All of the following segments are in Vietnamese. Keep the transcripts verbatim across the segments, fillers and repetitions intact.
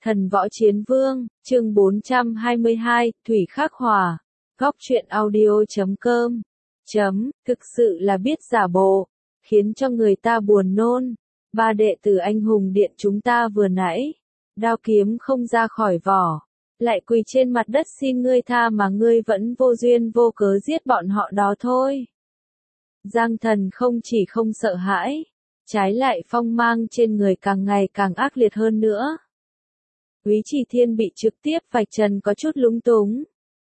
Thần Võ Chiến Vương, chương bốn trăm hai mươi hai, Thủy Khắc Hỏa. Góc truyện audio chấm com. Chấm, thực sự là biết giả bộ, khiến cho người ta buồn nôn. Ba đệ tử anh hùng điện chúng ta vừa nãy, đao kiếm không ra khỏi vỏ, lại quỳ trên mặt đất xin ngươi tha mà ngươi vẫn vô duyên vô cớ giết bọn họ đó thôi. Giang Thần không chỉ không sợ hãi, trái lại phong mang trên người càng ngày càng ác liệt hơn nữa. Úy Trì Thiên bị trực tiếp vạch trần có chút lúng túng.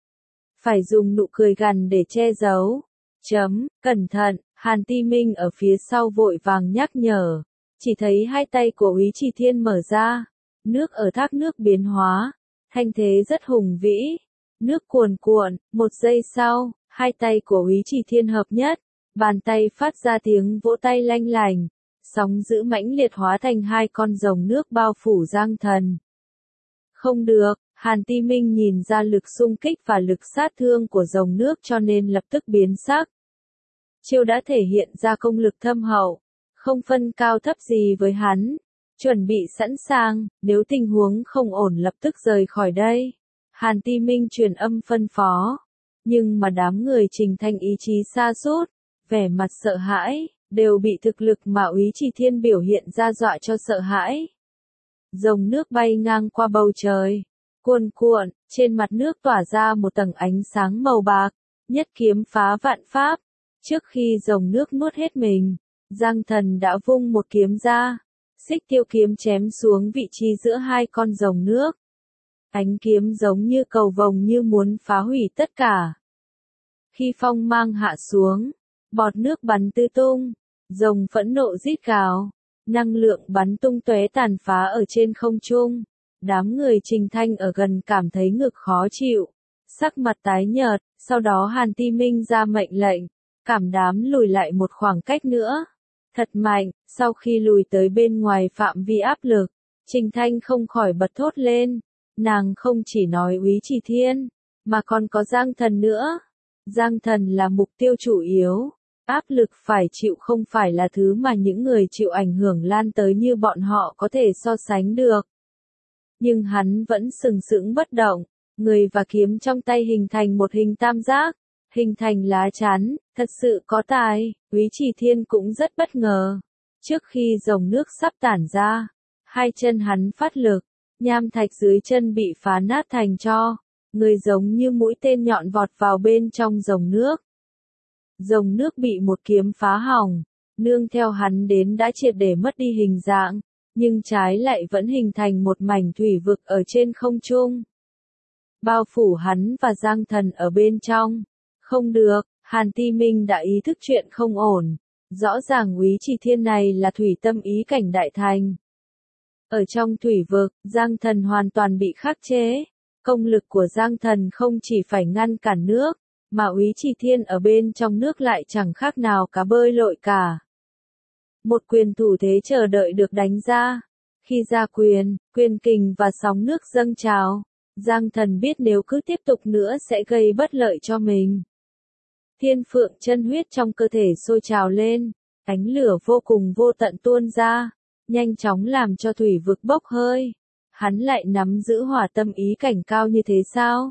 Phải dùng nụ cười gằn để che giấu. Chấm, cẩn thận, Hàn Ti Minh ở phía sau vội vàng nhắc nhở. Chỉ thấy hai tay của Úy Trì Thiên mở ra. Nước ở thác nước biến hóa. Thanh thế rất hùng vĩ. Nước cuồn cuộn, một giây sau, hai tay của Úy Trì Thiên hợp nhất. Bàn tay phát ra tiếng vỗ tay lanh lành. Sóng dữ mãnh liệt hóa thành hai con rồng nước bao phủ Giang Thần. Không được, Hàn Ti Minh nhìn ra lực xung kích và lực sát thương của rồng nước cho nên lập tức biến sắc. Chiêu đã thể hiện ra công lực thâm hậu, không phân cao thấp gì với hắn. Chuẩn bị sẵn sàng, nếu tình huống không ổn lập tức rời khỏi đây. Hàn Ti Minh truyền âm phân phó. Nhưng mà đám người Trình Thanh ý chí sa sút, vẻ mặt sợ hãi, đều bị thực lực mà Úy Trì Thiên biểu hiện ra dọa cho sợ hãi. Rồng nước bay ngang qua bầu trời, cuồn cuộn, trên mặt nước tỏa ra một tầng ánh sáng màu bạc, nhất kiếm phá vạn pháp. Trước khi rồng nước nuốt hết mình, Giang Thần đã vung một kiếm ra, xích tiêu kiếm chém xuống vị trí giữa hai con rồng nước. Ánh kiếm giống như cầu vồng như muốn phá hủy tất cả. Khi phong mang hạ xuống, bọt nước bắn tứ tung, rồng phẫn nộ rít gào. Năng lượng bắn tung tóe tàn phá ở trên không trung. Đám người Trình Thanh ở gần cảm thấy ngực khó chịu, sắc mặt tái nhợt, sau đó Hàn Ti Minh ra mệnh lệnh, cảm đám lùi lại một khoảng cách nữa. Thật mạnh, sau khi lùi tới bên ngoài phạm vi áp lực, Trình Thanh không khỏi bật thốt lên. Nàng không chỉ nói Úy Trì Thiên, mà còn có Giang Thần nữa. Giang Thần là mục tiêu chủ yếu. Áp lực phải chịu không phải là thứ mà những người chịu ảnh hưởng lan tới như bọn họ có thể so sánh được. Nhưng hắn vẫn sừng sững bất động, người và kiếm trong tay hình thành một hình tam giác, hình thành lá chắn, thật sự có tài. Úy Trì Thiên cũng rất bất ngờ. Trước khi dòng nước sắp tản ra, hai chân hắn phát lực, nham thạch dưới chân bị phá nát thành tro, người giống như mũi tên nhọn vọt vào bên trong dòng nước. Rồng nước bị một kiếm phá hỏng, nương theo hắn đến đã triệt để mất đi hình dạng, nhưng trái lại vẫn hình thành một mảnh thủy vực ở trên không trung. Bao phủ hắn và Giang Thần ở bên trong. Không được, Hàn Ti Minh đã ý thức chuyện không ổn. Rõ ràng Úy Trì Thiên này là thủy tâm ý cảnh đại thành. Ở trong thủy vực, Giang Thần hoàn toàn bị khắc chế. Công lực của Giang Thần không chỉ phải ngăn cản nước, mà Úy Trì Thiên ở bên trong nước lại chẳng khác nào cá bơi lội cả. Một quyền thủ thế chờ đợi được đánh ra. Khi ra quyền, quyền kình và sóng nước dâng trào, Giang Thần biết nếu cứ tiếp tục nữa sẽ gây bất lợi cho mình. Thiên phượng chân huyết trong cơ thể sôi trào lên, ánh lửa vô cùng vô tận tuôn ra, nhanh chóng làm cho thủy vực bốc hơi. Hắn lại nắm giữ hỏa tâm ý cảnh cao như thế sao?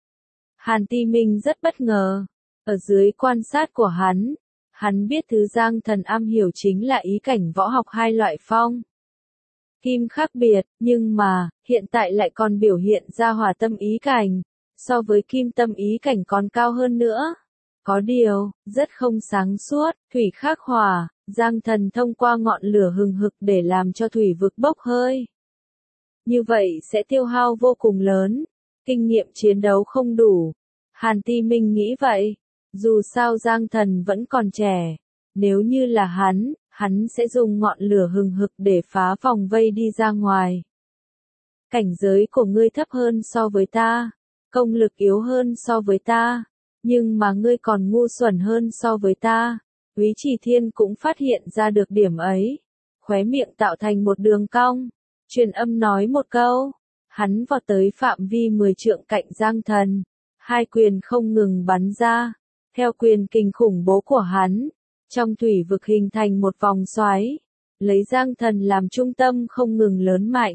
Hàn Ti Minh rất bất ngờ. Ở dưới quan sát của hắn, hắn biết thứ Giang Thần am hiểu chính là ý cảnh võ học hai loại phong kim khác biệt, nhưng mà, hiện tại lại còn biểu hiện ra hỏa tâm ý cảnh, so với kim tâm ý cảnh còn cao hơn nữa. Có điều, rất không sáng suốt, thủy khắc hỏa, Giang Thần thông qua ngọn lửa hừng hực để làm cho thủy vực bốc hơi. Như vậy sẽ tiêu hao vô cùng lớn. Kinh nghiệm chiến đấu không đủ. Hàn Ti Minh nghĩ vậy. Dù sao Giang Thần vẫn còn trẻ. Nếu như là hắn, hắn sẽ dùng ngọn lửa hừng hực để phá vòng vây đi ra ngoài. Cảnh giới của ngươi thấp hơn so với ta. Công lực yếu hơn so với ta. Nhưng mà ngươi còn ngu xuẩn hơn so với ta. Úy Trì Thiên cũng phát hiện ra được điểm ấy. Khóe miệng tạo thành một đường cong. Truyền âm nói một câu. Hắn vọt tới phạm vi mười trượng cạnh Giang Thần. Hai quyền không ngừng bắn ra. Theo quyền kình khủng bố của hắn, trong thủy vực hình thành một vòng xoáy. Lấy Giang Thần làm trung tâm không ngừng lớn mạnh.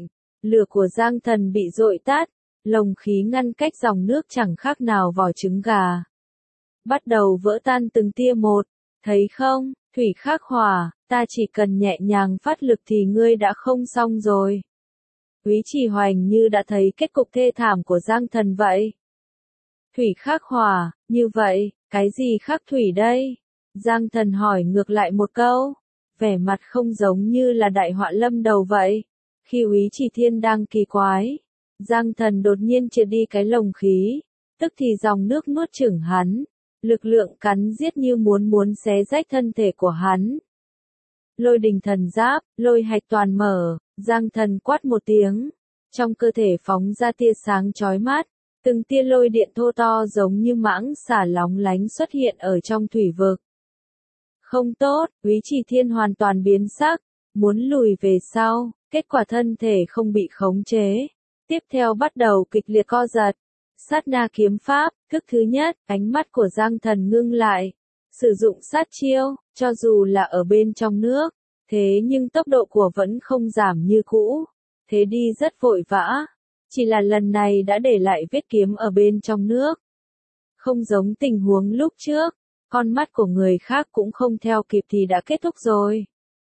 Lửa của Giang Thần bị dội tắt, lồng khí ngăn cách dòng nước chẳng khác nào vỏ trứng gà. Bắt đầu vỡ tan từng tia một, thấy không, thủy khắc hỏa, ta chỉ cần nhẹ nhàng phát lực thì ngươi đã không xong rồi. Úy Trì Hoành như đã thấy kết cục thê thảm của Giang Thần vậy. Thủy khắc hỏa, như vậy, cái gì khắc thủy đây? Giang Thần hỏi ngược lại một câu, vẻ mặt không giống như là đại họa lâm đầu vậy. Khi Úy Trì Thiên đang kỳ quái, Giang Thần đột nhiên triệt đi cái lồng khí, tức thì dòng nước nuốt chửng hắn, lực lượng cắn giết như muốn muốn xé rách thân thể của hắn. Lôi đình thần giáp, lôi hạch toàn mở, Giang Thần quát một tiếng, trong cơ thể phóng ra tia sáng chói mắt, từng tia lôi điện thô to giống như mãng xà lóng lánh xuất hiện ở trong thủy vực. Không tốt, Úy Trì Thiên hoàn toàn biến sắc, muốn lùi về sau, kết quả thân thể không bị khống chế. Tiếp theo bắt đầu kịch liệt co giật. Sát na kiếm pháp, thức thứ nhất, ánh mắt của Giang Thần ngưng lại. Sử dụng sát chiêu, cho dù là ở bên trong nước, thế nhưng tốc độ của vẫn không giảm như cũ. Thế đi rất vội vã, chỉ là lần này đã để lại vết kiếm ở bên trong nước. Không giống tình huống lúc trước, con mắt của người khác cũng không theo kịp thì đã kết thúc rồi.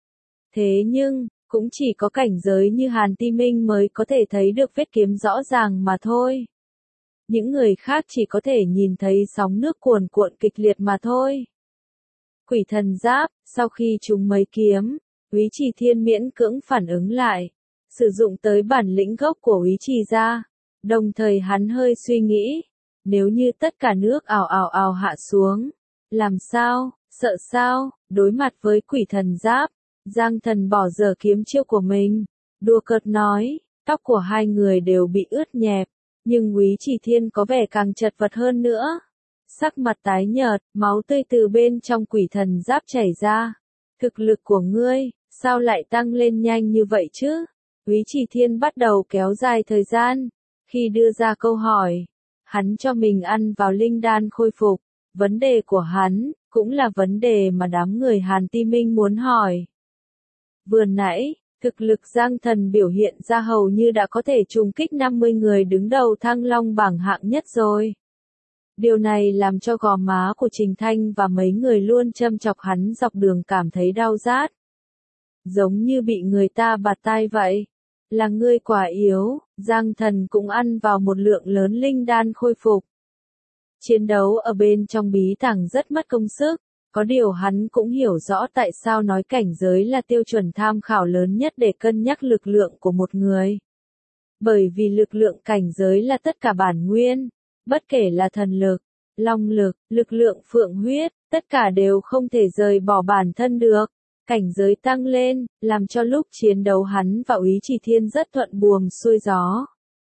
Thế nhưng, cũng chỉ có cảnh giới như Hàn Ti Minh mới có thể thấy được vết kiếm rõ ràng mà thôi. Những người khác chỉ có thể nhìn thấy sóng nước cuồn cuộn kịch liệt mà thôi. Quỷ thần giáp, sau khi trúng mấy kiếm, Úy Trì Thiên miễn cưỡng phản ứng lại, sử dụng tới bản lĩnh gốc của Úy Trì ra. Đồng thời hắn hơi suy nghĩ, nếu như tất cả nước ào ào ào hạ xuống, làm sao, sợ sao, đối mặt với quỷ thần giáp. Giang Thần bỏ dở kiếm chiêu của mình, đùa cợt nói, tóc của hai người đều bị ướt nhẹp, nhưng Úy Trì Thiên có vẻ càng chật vật hơn nữa. Sắc mặt tái nhợt, máu tươi từ bên trong quỷ thần giáp chảy ra. Thực lực của ngươi, sao lại tăng lên nhanh như vậy chứ? Úy Trì Thiên bắt đầu kéo dài thời gian. Khi đưa ra câu hỏi, hắn cho mình ăn vào linh đan khôi phục. Vấn đề của hắn, cũng là vấn đề mà đám người Hàn Ti Minh muốn hỏi. Vừa nãy, thực lực Giang Thần biểu hiện ra hầu như đã có thể trùng kích năm mươi người đứng đầu Thăng Long bảng hạng nhất rồi. Điều này làm cho gò má của Trình Thanh và mấy người luôn châm chọc hắn dọc đường cảm thấy đau rát. Giống như bị người ta bạt tai vậy. Là ngươi quả yếu, Giang Thần cũng ăn vào một lượng lớn linh đan khôi phục. Chiến đấu ở bên trong bí tàng rất mất công sức. Có điều hắn cũng hiểu rõ tại sao nói cảnh giới là tiêu chuẩn tham khảo lớn nhất để cân nhắc lực lượng của một người. Bởi vì lực lượng cảnh giới là tất cả bản nguyên, bất kể là thần lực, long lực, lực lượng phượng huyết, tất cả đều không thể rời bỏ bản thân được. Cảnh giới tăng lên, làm cho lúc chiến đấu hắn và Úy Trì Thiên rất thuận buồm xuôi gió.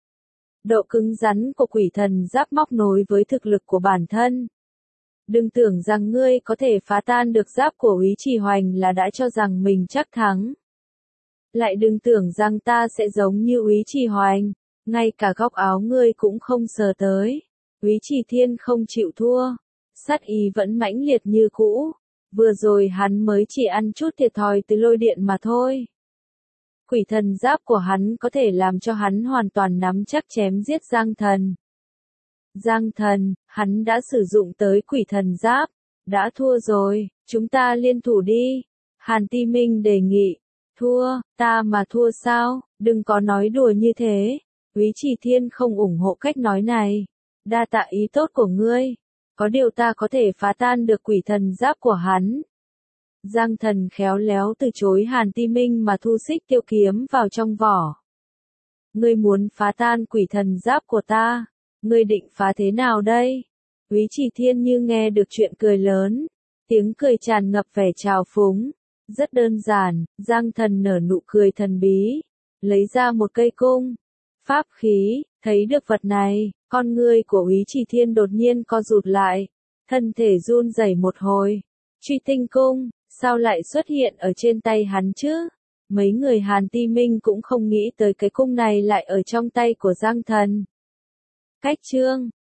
Độ cứng rắn của quỷ thần giáp móc nối với thực lực của bản thân. Đừng tưởng rằng ngươi có thể phá tan được giáp của Úy Trì Hoành là đã cho rằng mình chắc thắng. Lại đừng tưởng rằng ta sẽ giống như Úy Trì Hoành, ngay cả góc áo ngươi cũng không sờ tới. Úy Trì Thiên không chịu thua, sát ý vẫn mãnh liệt như cũ. Vừa rồi hắn mới chỉ ăn chút thiệt thòi từ lôi điện mà thôi. Quỷ thần giáp của hắn có thể làm cho hắn hoàn toàn nắm chắc chém giết Giang Thần. Giang Thần, hắn đã sử dụng tới quỷ thần giáp. Đã thua rồi, chúng ta liên thủ đi. Hàn Ti Minh đề nghị. Thua, ta mà thua sao, đừng có nói đùa như thế. Úy Trì Thiên không ủng hộ cách nói này. Đa tạ ý tốt của ngươi. Có điều ta có thể phá tan được quỷ thần giáp của hắn. Giang Thần khéo léo từ chối Hàn Ti Minh mà thu xích tiêu kiếm vào trong vỏ. Ngươi muốn phá tan quỷ thần giáp của ta. Ngươi định phá thế nào đây? Úy Trì Thiên như nghe được chuyện cười lớn. Tiếng cười tràn ngập vẻ trào phúng. Rất đơn giản, Giang Thần nở nụ cười thần bí. Lấy ra một cây cung. Pháp khí, thấy được vật này, con ngươi của Úy Trì Thiên đột nhiên co rụt lại. Thân thể run rẩy một hồi. Truy tinh cung, sao lại xuất hiện ở trên tay hắn chứ? Mấy người Hàn Ti Minh cũng không nghĩ tới cái cung này lại ở trong tay của Giang Thần. Cách chương